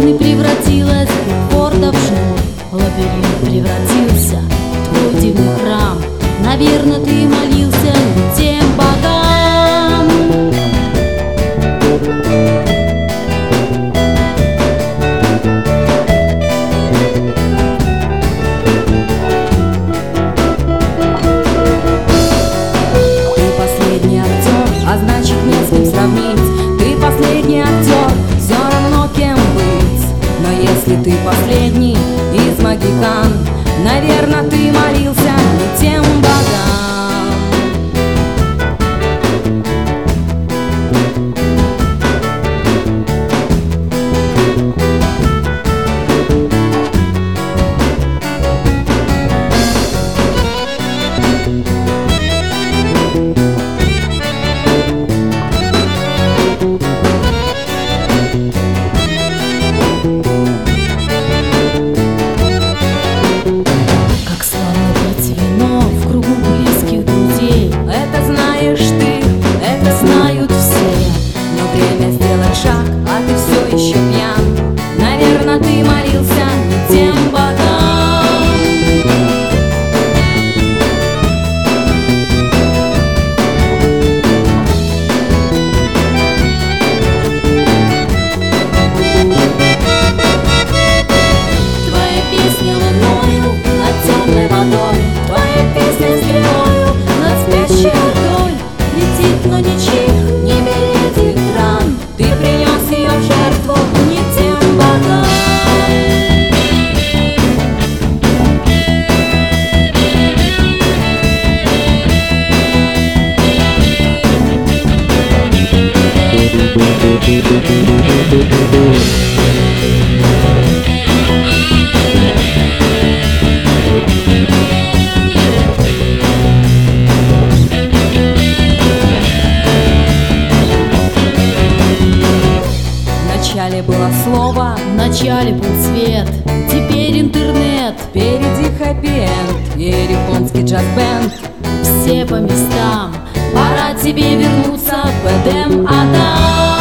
окна превратилась Бигфорда в шнур. Лабиринт превратился в твой дивный храм. Наверно, ты молился не тем богам. Ты последний актер, а значит не с кем сравнить. Ты последний актер, все равно кем быть. Но если ты последний из магикан, наверно, ты молился не тем богам. Шаг, а ты все еще пьян. Наверно, ты молился не тем богам. Твоя песня луною над темной водой, твоя песня стрелою над спящей ордой. Летит, но ничьих не берет экран. Ты принес ее в жертву не тем богам. Вначале было слово, вначале был свет, теперь интернет. Впереди хэппи-энд и японский джаз-бенд. Все по местам, пора тебе вернуться в Эдем, Адам.